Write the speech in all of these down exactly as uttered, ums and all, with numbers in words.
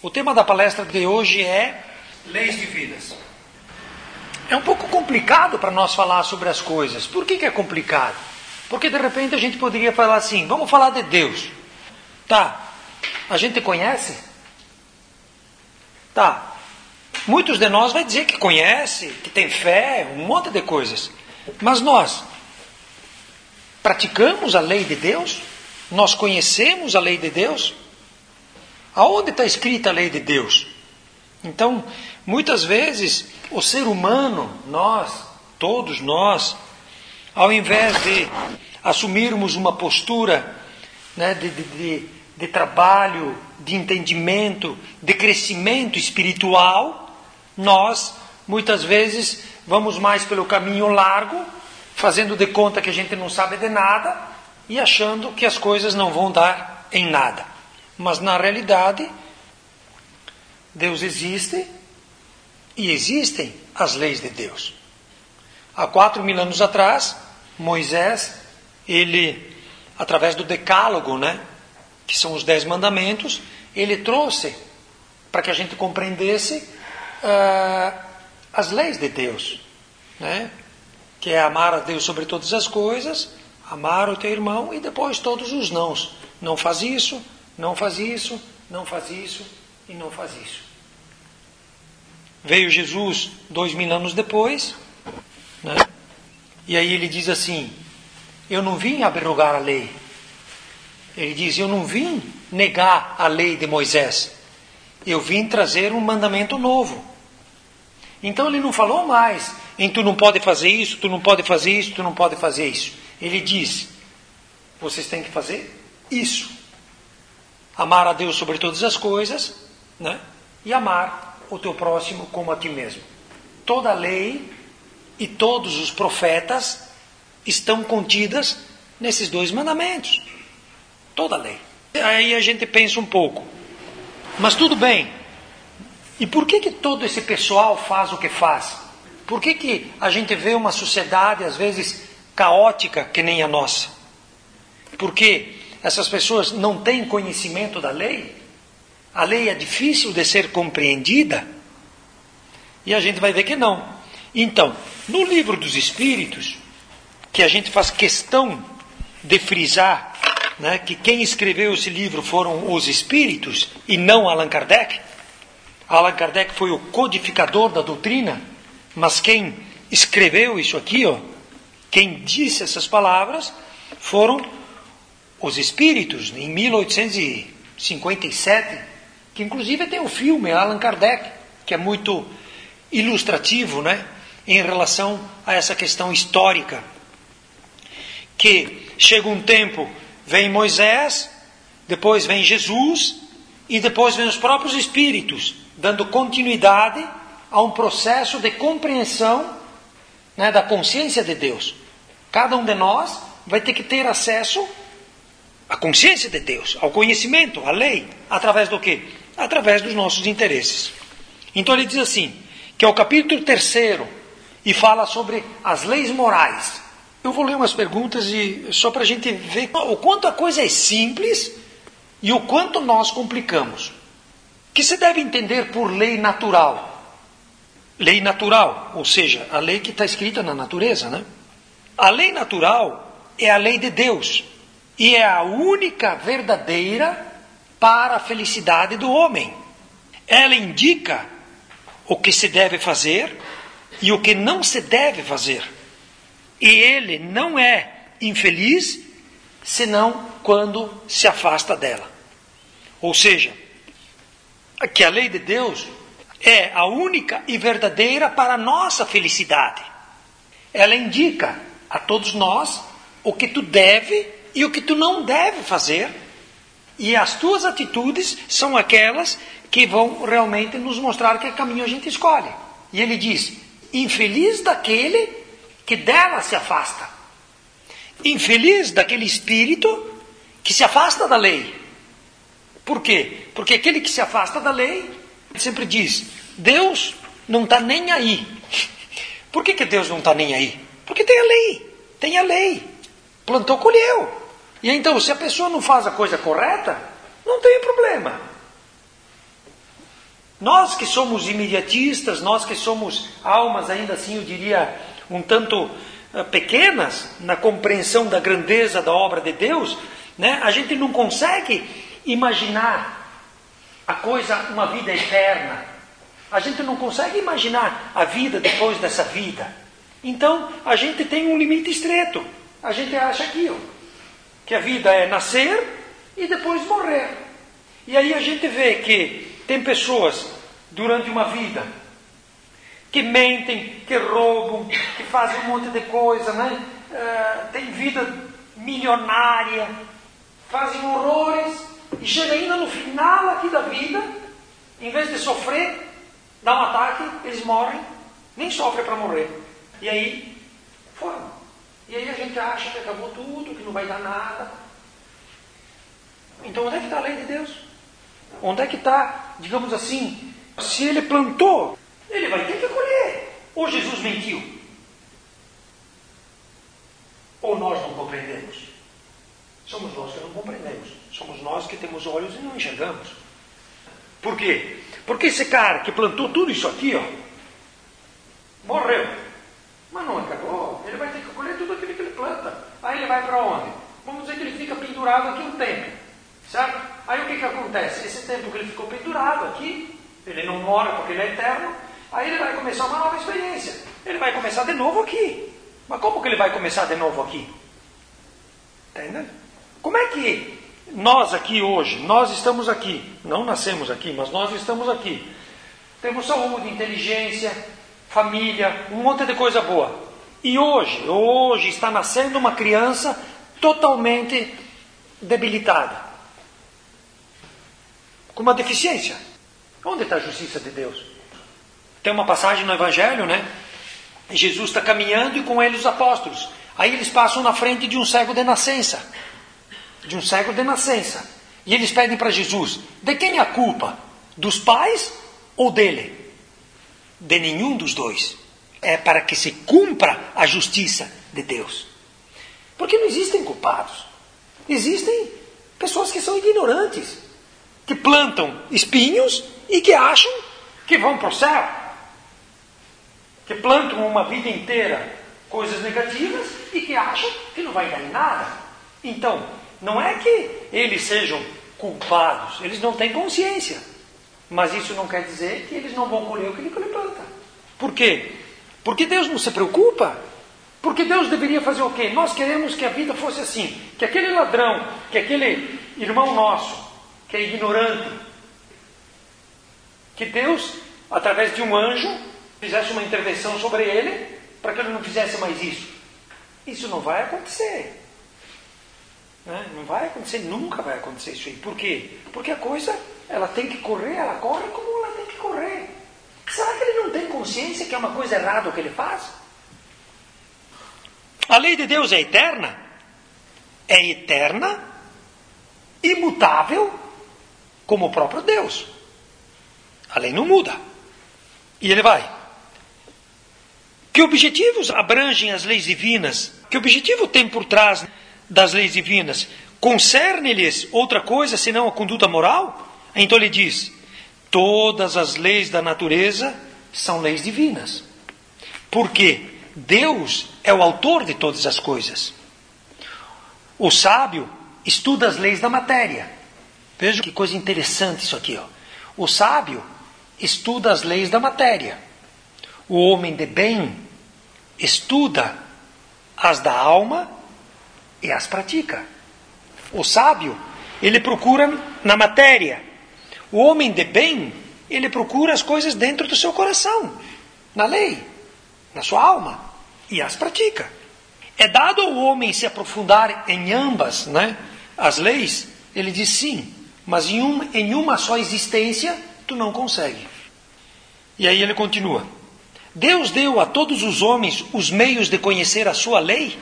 O tema da palestra de hoje é leis divinas. É um pouco complicado para nós falar sobre as coisas. Por que que é complicado? Porque de repente a gente poderia falar assim, vamos falar de Deus. Tá, a gente conhece? Tá, muitos de nós vai dizer que conhece, que tem fé, um monte de coisas. Mas nós praticamos a lei de Deus? Nós conhecemos a lei de Deus? Aonde está escrita a lei de Deus? Então, muitas vezes, o ser humano, nós, todos nós, ao invés de assumirmos uma postura, né, de, de, de, de trabalho, de entendimento, de crescimento espiritual, nós, muitas vezes, vamos mais pelo caminho largo, fazendo de conta que a gente não sabe de nada e achando que as coisas não vão dar em nada. Mas, na realidade, Deus existe e existem as leis de Deus. Há quatro mil anos atrás, Moisés, ele, através do decálogo, né, que são os dez mandamentos, ele trouxe, para que a gente compreendesse, uh, as leis de Deus, né, que é amar a Deus sobre todas as coisas, amar o teu irmão e depois todos os nãos. Não faz isso, não faz isso, não faz isso e não faz isso. Veio Jesus dois mil anos depois, né? E aí ele diz assim, eu não vim abrogar a lei. Ele diz, eu não vim negar a lei de Moisés. Eu vim trazer um mandamento novo. Então ele não falou mais em tu não pode fazer isso, tu não pode fazer isso, tu não pode fazer isso. Ele diz, vocês têm que fazer isso. Amar a Deus sobre todas as coisas, né? E amar o teu próximo como a ti mesmo. Toda a lei e todos os profetas estão contidas nesses dois mandamentos. Toda a lei. Aí a gente pensa um pouco, mas tudo bem. E por que que todo esse pessoal faz o que faz? Por que que a gente vê uma sociedade, às vezes, caótica que nem a nossa? Porque essas pessoas não têm conhecimento da lei? A lei é difícil de ser compreendida? E a gente vai ver que não. Então, no livro dos Espíritos, que a gente faz questão de frisar, né, que quem escreveu esse livro foram os Espíritos e não Allan Kardec. Allan Kardec foi o codificador da doutrina, mas quem escreveu isso aqui, ó, quem disse essas palavras, foram os Espíritos, em mil oitocentos e cinquenta e sete, que inclusive tem um filme, Allan Kardec, que é muito ilustrativo, né, em relação a essa questão histórica. Que chega um tempo, vem Moisés, depois vem Jesus, e depois vem os próprios Espíritos, dando continuidade a um processo de compreensão, né, da consciência de Deus. Cada um de nós vai ter que ter acesso à consciência de Deus, ao conhecimento, à lei, através do quê? Através dos nossos interesses. Então ele diz assim, que é o capítulo terceiro, e fala sobre as leis morais. Eu vou ler umas perguntas e só para a gente ver o quanto a coisa é simples e o quanto nós complicamos. O que se deve entender por lei natural? Lei natural, ou seja, a lei que está escrita na natureza, né? A lei natural é a lei de Deus e é a única verdadeira para a felicidade do homem. Ela indica o que se deve fazer e o que não se deve fazer. E ele não é infeliz senão quando se afasta dela. Ou seja, que a lei de Deus é a única e verdadeira para a nossa felicidade. Ela indica a todos nós o que tu deve e o que tu não deve fazer. E as tuas atitudes são aquelas que vão realmente nos mostrar que caminho a gente escolhe. E ele diz, infeliz daquele que dela se afasta. Infeliz daquele espírito que se afasta da lei. Por quê? Porque aquele que se afasta da lei sempre diz, Deus não está nem aí. Por que que Deus não está nem aí? Porque tem a lei. Tem a lei. Plantou, colheu. E então, se a pessoa não faz a coisa correta, não tem problema. Nós que somos imediatistas, nós que somos almas, ainda assim eu diria, um tanto uh, pequenas na compreensão da grandeza da obra de Deus, né? A gente não consegue imaginar a coisa, uma vida eterna. A gente não consegue imaginar a vida depois dessa vida. Então, a gente tem um limite estreito. A gente acha aquilo, que a vida é nascer e depois morrer. E aí a gente vê que tem pessoas durante uma vida que mentem, que roubam, que fazem um monte de coisa, né? Uh, tem vida milionária, fazem horrores, e chega ainda no final aqui da vida, em vez de sofrer, dá um ataque, eles morrem, nem sofrem para morrer. E aí, foram. E aí a gente acha que acabou tudo, que não vai dar nada. Então onde é que está a lei de Deus? Onde é que está, digamos assim, se ele plantou, ele vai ter que colher. Ou Jesus mentiu? Ou nós não compreendemos? Somos nós que não compreendemos. Somos nós que temos olhos e não enxergamos. Por quê? Porque esse cara que plantou tudo isso aqui, ó, morreu. Mas não acabou. Ele vai ter que colher tudo aquilo que ele planta. Aí ele vai para onde? Vamos dizer que ele fica pendurado aqui um tempo. Certo? Aí o que, que acontece? Esse tempo que ele ficou pendurado aqui, ele não mora porque ele é eterno, aí ele vai começar uma nova experiência. Ele vai começar de novo aqui. Mas como que ele vai começar de novo aqui? Está entendendo? Como é que nós aqui hoje, nós estamos aqui, não nascemos aqui, mas nós estamos aqui. Temos saúde, inteligência, família, um monte de coisa boa. E hoje, hoje está nascendo uma criança totalmente debilitada, com uma deficiência. Onde está a justiça de Deus? Tem uma passagem no Evangelho, né? Jesus está caminhando e com ele os apóstolos. Aí eles passam na frente de um cego de nascença. De um cego de nascença. E eles pedem para Jesus: de quem é a culpa? Dos pais ou dele? De nenhum dos dois. É para que se cumpra a justiça de Deus. Porque não existem culpados. Existem pessoas que são ignorantes, que plantam espinhos e que acham que vão para o céu. Que plantam uma vida inteira coisas negativas e que acham que não vai dar em nada. Então, não é que eles sejam culpados, eles não têm consciência. Mas isso não quer dizer que eles não vão colher o que ele planta. Por quê? Porque Deus não se preocupa. Porque Deus deveria fazer o quê? Nós queremos que a vida fosse assim, que aquele ladrão, que aquele irmão nosso, que é ignorante, que Deus, através de um anjo, fizesse uma intervenção sobre ele, para que ele não fizesse mais isso. Isso não vai acontecer. Né? Não vai acontecer, nunca vai acontecer isso aí. Por quê? Porque a coisa, ela tem que correr, ela corre como ela tem que correr. Será que ele não tem consciência que é uma coisa errada o que ele faz? A lei de Deus é eterna? É eterna, imutável, como o próprio Deus. A lei não muda. E ele vai. Que objetivos abrangem as leis divinas? Que objetivo tem por trás das leis divinas? Concerne-lhes outra coisa senão a conduta moral? Então ele diz: todas as leis da natureza são leis divinas. Porque Deus é o autor de todas as coisas. O sábio estuda as leis da matéria. Veja que coisa interessante isso aqui, ó. O sábio estuda as leis da matéria. O homem de bem estuda as da alma e as pratica. O sábio, ele procura na matéria. O homem de bem, ele procura as coisas dentro do seu coração, na lei, na sua alma, e as pratica. É dado ao homem se aprofundar em ambas, né, as leis? Ele diz sim, mas em, um, em uma só existência, tu não consegue. E aí ele continua: Deus deu a todos os homens os meios de conhecer a sua lei?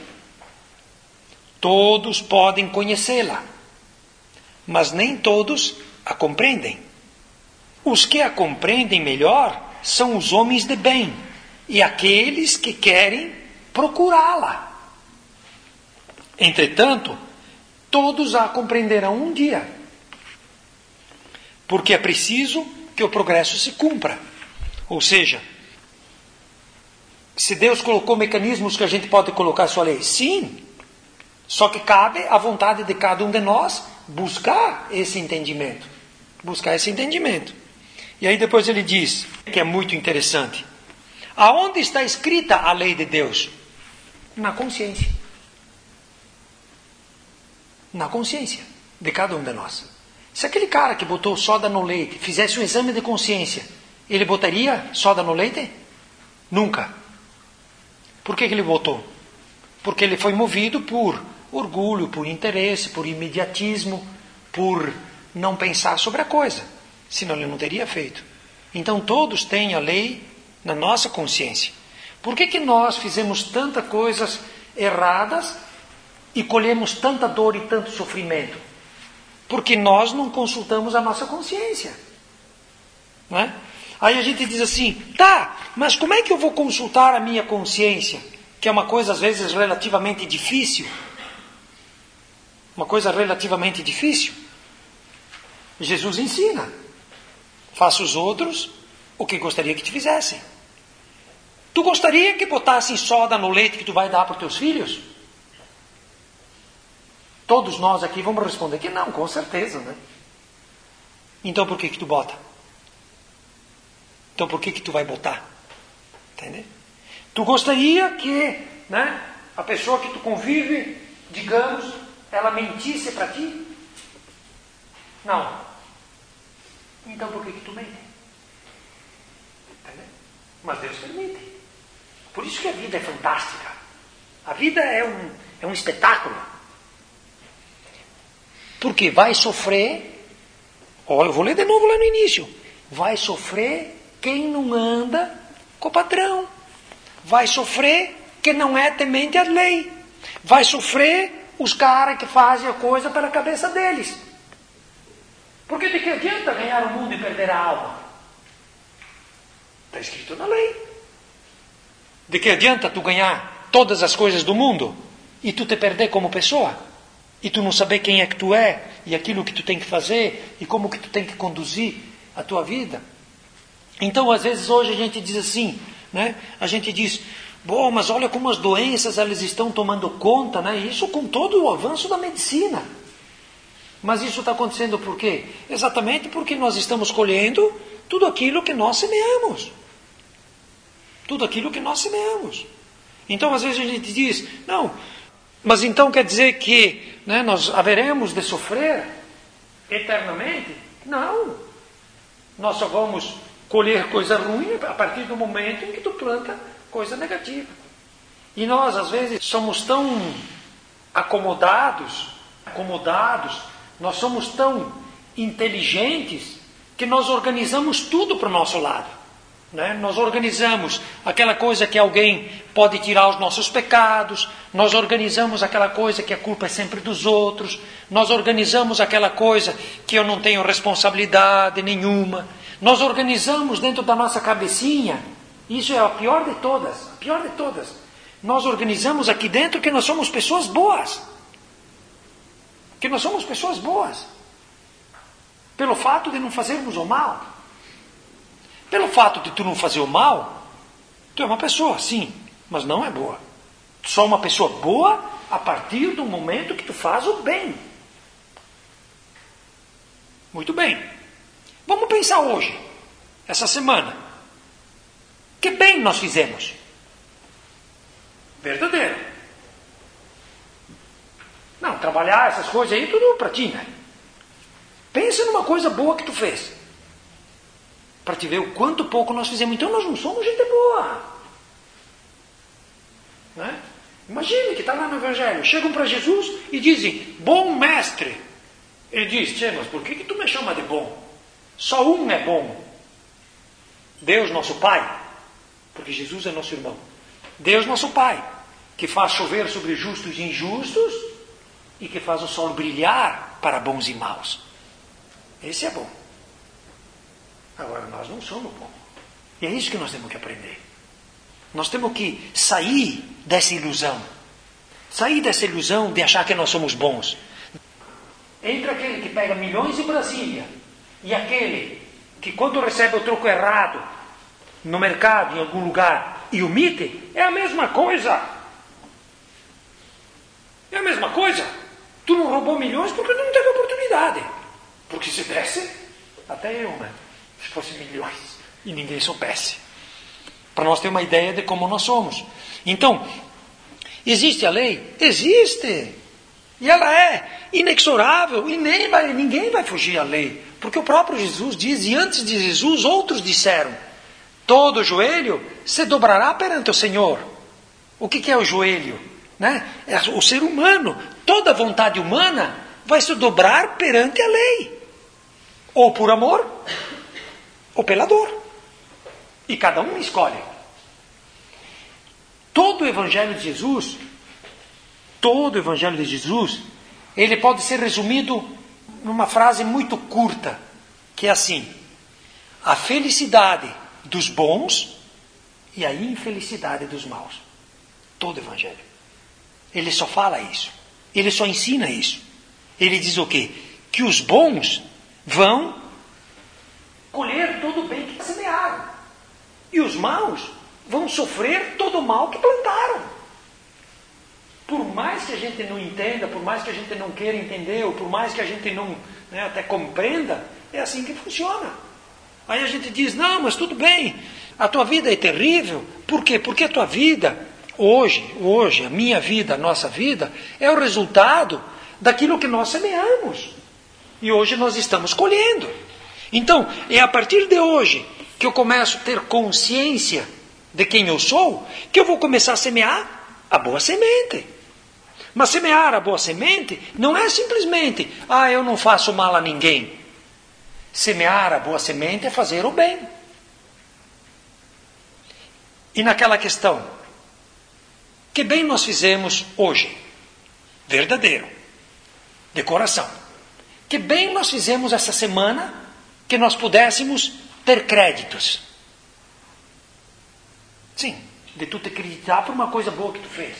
Todos podem conhecê-la, mas nem todos a compreendem. Os que a compreendem melhor são os homens de bem e aqueles que querem procurá-la. Entretanto, todos a compreenderão um dia, porque é preciso que o progresso se cumpra. Ou seja, se Deus colocou mecanismos que a gente pode colocar a sua lei, sim, só que cabe à vontade de cada um de nós buscar esse entendimento. Buscar esse entendimento. E aí depois ele diz, que é muito interessante, aonde está escrita a lei de Deus? Na consciência. Na consciência de cada um de nós. Se aquele cara que botou soda no leite fizesse um exame de consciência, ele botaria soda no leite? Nunca. Por que, que ele botou? Porque ele foi movido por orgulho, por interesse, por imediatismo, por não pensar sobre a coisa. Senão ele não teria feito. Então todos têm a lei na nossa consciência. Por que, que nós fizemos tantas coisas erradas e colhemos tanta dor e tanto sofrimento? Porque nós não consultamos a nossa consciência. Não é? Aí a gente diz assim, tá, mas como é que eu vou consultar a minha consciência? Que é uma coisa às vezes relativamente difícil. Uma coisa relativamente difícil. Jesus ensina. Faça os outros o que gostaria que te fizessem. Tu gostaria que botassem soda no leite que tu vai dar para os teus filhos? Todos nós aqui vamos responder que não, com certeza, né? Então por que que tu bota? Então por que que tu vai botar? Entende? Tu gostaria que, né, a pessoa que tu convive, digamos, ela mentisse para ti? Não. Então por que que tu mente? Entende? Mas Deus permite. Por isso que a vida é fantástica. A vida é um, é um espetáculo. Porque vai sofrer, olha, eu vou ler de novo lá no início, vai sofrer quem não anda com o padrão, vai sofrer quem não é temente à lei, vai sofrer os caras que fazem a coisa pela cabeça deles. Porque de que adianta ganhar o mundo e perder a alma? Está escrito na lei. De que adianta tu ganhar todas as coisas do mundo e tu te perder como pessoa? E tu não saber quem é que tu é, e aquilo que tu tem que fazer, e como que tu tem que conduzir a tua vida. Então, às vezes, hoje a gente diz assim, né? A gente diz, bom, mas olha como as doenças elas estão tomando conta, né? Isso com todo o avanço da medicina. Mas isso está acontecendo por quê? Exatamente porque nós estamos colhendo tudo aquilo que nós semeamos. Tudo aquilo que nós semeamos. Então, às vezes a gente diz, não... Mas então quer dizer que, né, nós haveremos de sofrer eternamente? Não. Nós só vamos colher coisa ruim a partir do momento em que tu planta coisa negativa. E nós, às vezes, somos tão acomodados, acomodados, nós somos tão inteligentes que nós organizamos tudo para o nosso lado. Né? Nós organizamos aquela coisa que alguém pode tirar os nossos pecados, nós organizamos aquela coisa que a culpa é sempre dos outros, nós organizamos aquela coisa que eu não tenho responsabilidade nenhuma, nós organizamos dentro da nossa cabecinha, isso é a pior de todas, a pior de todas, nós organizamos aqui dentro que nós somos pessoas boas, que nós somos pessoas boas, pelo fato de não fazermos o mal. Pelo fato de tu não fazer o mal, tu é uma pessoa, sim, mas não é boa. Só uma pessoa boa a partir do momento que tu faz o bem. Muito bem. Vamos pensar hoje, essa semana. Que bem nós fizemos? Verdadeiro. Não, trabalhar essas coisas aí, tudo para ti, né? Pensa numa coisa boa que tu fez. Para te ver o quanto pouco nós fizemos. Então nós não somos gente boa. Né? Imagine que está lá no Evangelho. Chegam para Jesus e dizem, bom mestre. Ele diz, tchê, mas por que, que tu me chama de bom? Só um é bom. Deus nosso Pai. Porque Jesus é nosso irmão. Deus nosso Pai. Que faz chover sobre justos e injustos. E que faz o sol brilhar para bons e maus. Esse é bom. Agora, nós não somos bons. E é isso que nós temos que aprender. Nós temos que sair dessa ilusão. Sair dessa ilusão de achar que nós somos bons. Entre aquele que pega milhões em Brasília e aquele que quando recebe o troco errado no mercado, em algum lugar, e omite, é a mesma coisa. É a mesma coisa. Tu não roubou milhões porque não teve oportunidade. Porque se desse, até eu, né? Se fosse milhões e ninguém soubesse. Para nós ter uma ideia de como nós somos. Então, existe a lei? Existe. E ela é inexorável e nem vai, ninguém vai fugir à lei. Porque o próprio Jesus diz, e antes de Jesus outros disseram, todo joelho se dobrará perante o Senhor. O que, que é o joelho? Né? É o ser humano. Toda vontade humana vai se dobrar perante a lei. Ou por amor, ou pela dor. E cada um escolhe. Todo o Evangelho de Jesus, todo o Evangelho de Jesus, ele pode ser resumido numa frase muito curta, que é assim: a felicidade dos bons e a infelicidade dos maus. Todo o Evangelho. Ele só fala isso. Ele só ensina isso. Ele diz o quê? Que os bons vão colher todo o bem que semearam. E os maus vão sofrer todo o mal que plantaram. Por mais que a gente não entenda, por mais que a gente não queira entender, ou por mais que a gente não, né, até compreenda, é assim que funciona. Aí a gente diz, não, mas tudo bem, a tua vida é terrível. Por quê? Porque a tua vida, hoje, hoje, a minha vida, a nossa vida, é o resultado daquilo que nós semeamos. E hoje nós estamos colhendo. Então, é a partir de hoje que eu começo a ter consciência de quem eu sou, que eu vou começar a semear a boa semente. Mas semear a boa semente não é simplesmente, ah, eu não faço mal a ninguém. Semear a boa semente é fazer o bem. E naquela questão, que bem nós fizemos hoje? Verdadeiro. De coração. Que bem nós fizemos essa semana que nós pudéssemos ter créditos. Sim, de tu te acreditar por uma coisa boa que tu fez.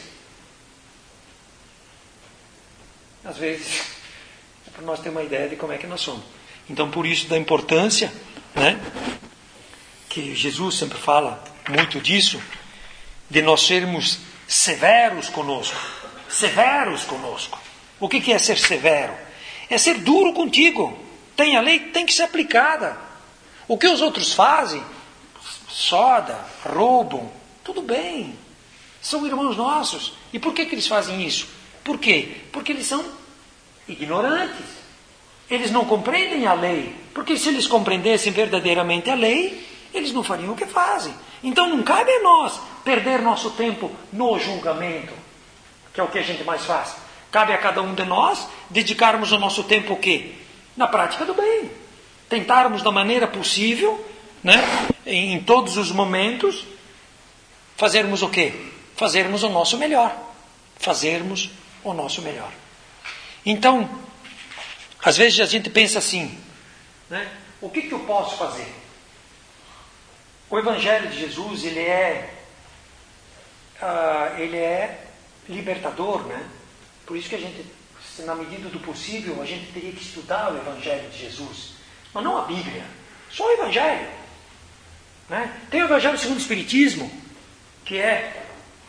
Às vezes, é para nós ter uma ideia de como é que nós somos. Então, por isso da importância, né, que Jesus sempre fala muito disso, de nós sermos severos conosco. Severos conosco. O que, que é ser severo? É ser duro contigo. Tem a lei, tem que ser aplicada. O que os outros fazem, soda, roubam, tudo bem. São irmãos nossos. E por que, que eles fazem isso? Por quê? Porque eles são ignorantes. Eles não compreendem a lei. Porque se eles compreendessem verdadeiramente a lei, eles não fariam o que fazem. Então não cabe a nós perder nosso tempo no julgamento, que é o que a gente mais faz. Cabe a cada um de nós dedicarmos o nosso tempo o quê? Na prática do bem. Tentarmos da maneira possível, né, em todos os momentos, fazermos o quê? Fazermos o nosso melhor. Fazermos o nosso melhor. Então, às vezes a gente pensa assim, né, o que, que eu posso fazer? O Evangelho de Jesus, ele é, uh, ele é libertador, né? Por isso que a gente, na medida do possível, a gente teria que estudar o Evangelho de Jesus. Mas não a Bíblia, só o Evangelho. Né? Tem o Evangelho segundo o Espiritismo, que é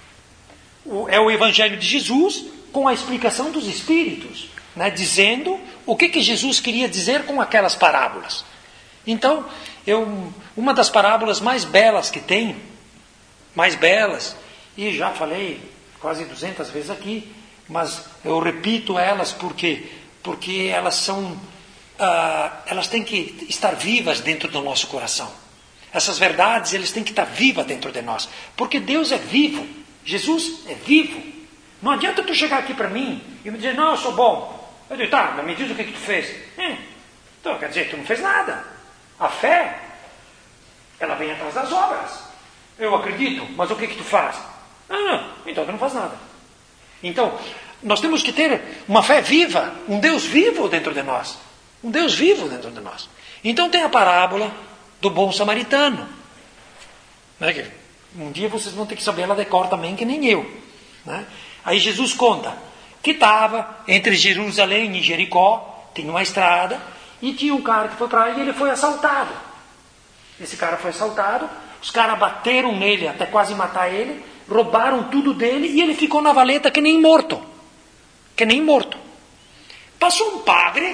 o, é o Evangelho de Jesus com a explicação dos Espíritos, né? Dizendo o que, que Jesus queria dizer com aquelas parábolas. Então, eu, uma das parábolas mais belas que tem, mais belas, e já falei quase duzentas vezes aqui, mas eu repito elas porque, porque elas são, uh, elas têm que estar vivas dentro do nosso coração. Essas verdades, eles têm que estar vivas dentro de nós. Porque Deus é vivo. Jesus é vivo. Não adianta tu chegar aqui para mim e me dizer, não, eu sou bom. Eu digo, tá, mas me diz o que, que tu fez. Hum, então, quer dizer, tu não fez nada. A fé, ela vem atrás das obras. Eu acredito, mas o que, que tu faz? Ah, então tu não faz nada. Então, nós temos que ter uma fé viva, um Deus vivo dentro de nós. Um Deus vivo dentro de nós. Então tem a parábola do bom samaritano. Né? Um dia vocês vão ter que saber ela de cor também, que nem eu. Né? Aí Jesus conta que estava entre Jerusalém e Jericó, tinha uma estrada, e tinha um cara que foi para lá e ele foi assaltado. Esse cara foi assaltado, os caras bateram nele até quase matar ele, roubaram tudo dele e ele ficou na valeta que nem morto. Que nem morto. Passou um padre,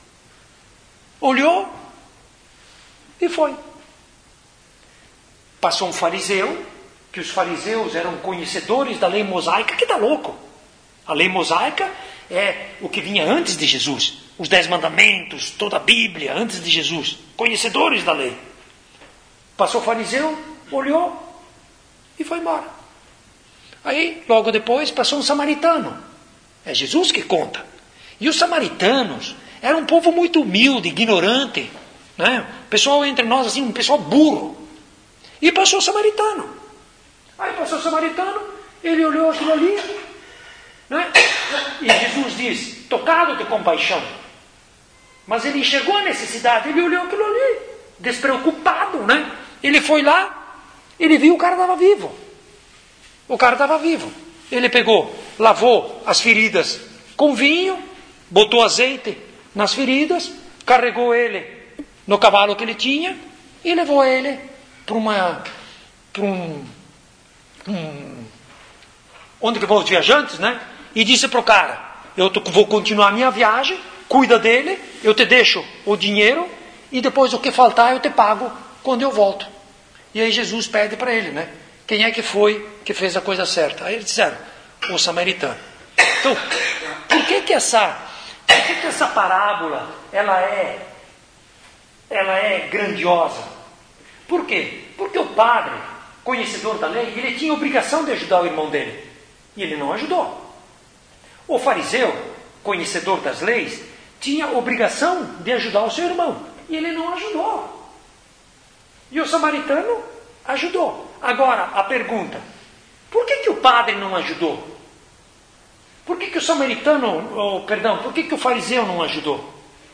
olhou e foi. Passou um fariseu, que os fariseus eram conhecedores da lei mosaica, que tá louco. A lei mosaica é o que vinha antes de Jesus. Os dez mandamentos, toda a Bíblia, antes de Jesus. Conhecedores da lei. Passou o fariseu, olhou e foi embora. Aí, logo depois, passou um samaritano. É Jesus que conta. E os samaritanos eram um povo muito humilde, ignorante. Né? Pessoal entre nós, assim, um pessoal burro. E passou o samaritano. Aí passou o samaritano, ele olhou aquilo ali, né? E Jesus diz, tocado de compaixão. Mas ele enxergou a necessidade, ele olhou aquilo ali, despreocupado, né? Ele foi lá, ele viu o cara estava vivo. O cara estava vivo. Ele pegou, lavou as feridas com vinho, botou azeite nas feridas, carregou ele no cavalo que ele tinha e levou ele para uma, para um, um, onde que vão os viajantes, né? E disse para o cara, eu vou continuar a minha viagem, cuida dele, eu te deixo o dinheiro e depois o que faltar eu te pago quando eu volto. E aí Jesus pede para ele, né? Quem é que foi que fez a coisa certa? Aí eles disseram, o samaritano. Então, por que que essa, por que que essa parábola ela é, ela é grandiosa? Por quê? Porque o padre, conhecedor da lei, ele tinha obrigação de ajudar o irmão dele. E ele não ajudou. O fariseu, conhecedor das leis, tinha obrigação de ajudar o seu irmão. E ele não ajudou. E o samaritano ajudou. Agora, a pergunta, por que que o padre não ajudou? Por que que o samaritano, oh, perdão, por que que o fariseu não ajudou?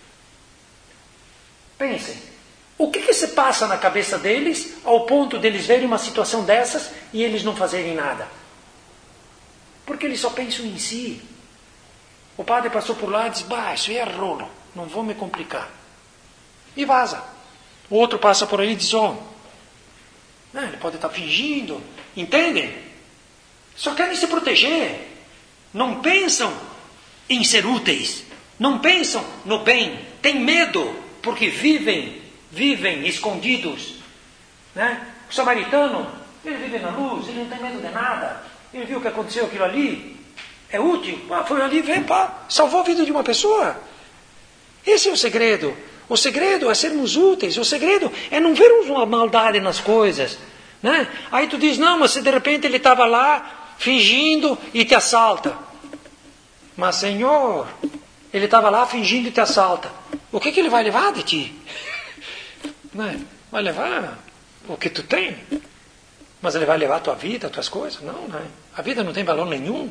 Pensem, o que que se passa na cabeça deles ao ponto deles verem uma situação dessas e eles não fazerem nada? Porque eles só pensam em si. O padre passou por lá e disse, bah, isso aí é rolo, não vou me complicar. E vaza. O outro passa por aí e diz, ó, oh, ele pode estar fingindo, entendem? Só querem se proteger. Não pensam em ser úteis. Não pensam no bem. Tem medo, porque vivem, vivem escondidos. Né? O samaritano, ele vive na luz, ele não tem medo de nada. Ele viu o que aconteceu, aquilo ali. É útil. Ah, foi ali, vem, pá, salvou a vida de uma pessoa. Esse é o segredo. O segredo é sermos úteis. O segredo é não vermos uma maldade nas coisas. Né? Aí tu diz, não, mas se de repente ele estava lá fingindo e te assalta. Mas Senhor, ele estava lá fingindo e te assalta. O que, que ele vai levar de ti? Né? Vai levar o que tu tem. Mas ele vai levar a tua vida, as tuas coisas? Não, né? A vida não tem valor nenhum.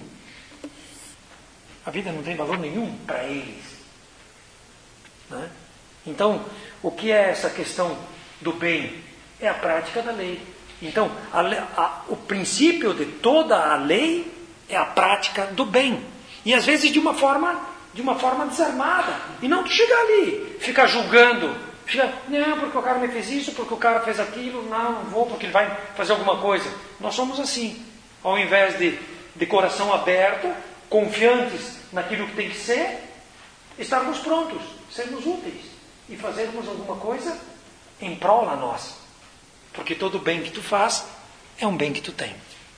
A vida não tem valor nenhum para eles. Né? Então, o que é essa questão do bem? É a prática da lei. Então, a, a, o princípio de toda a lei é a prática do bem. E às vezes de uma forma, de uma forma desarmada. E não tu chegar ali, ficar julgando. Ficar, não, porque o cara me fez isso, porque o cara fez aquilo. Não, não vou, porque ele vai fazer alguma coisa. Nós somos assim. Ao invés de, de coração aberto, confiantes naquilo que tem que ser, estarmos prontos, sermos úteis e fazermos alguma coisa em prol a nós. Porque todo bem que tu faz é um bem que tu tem.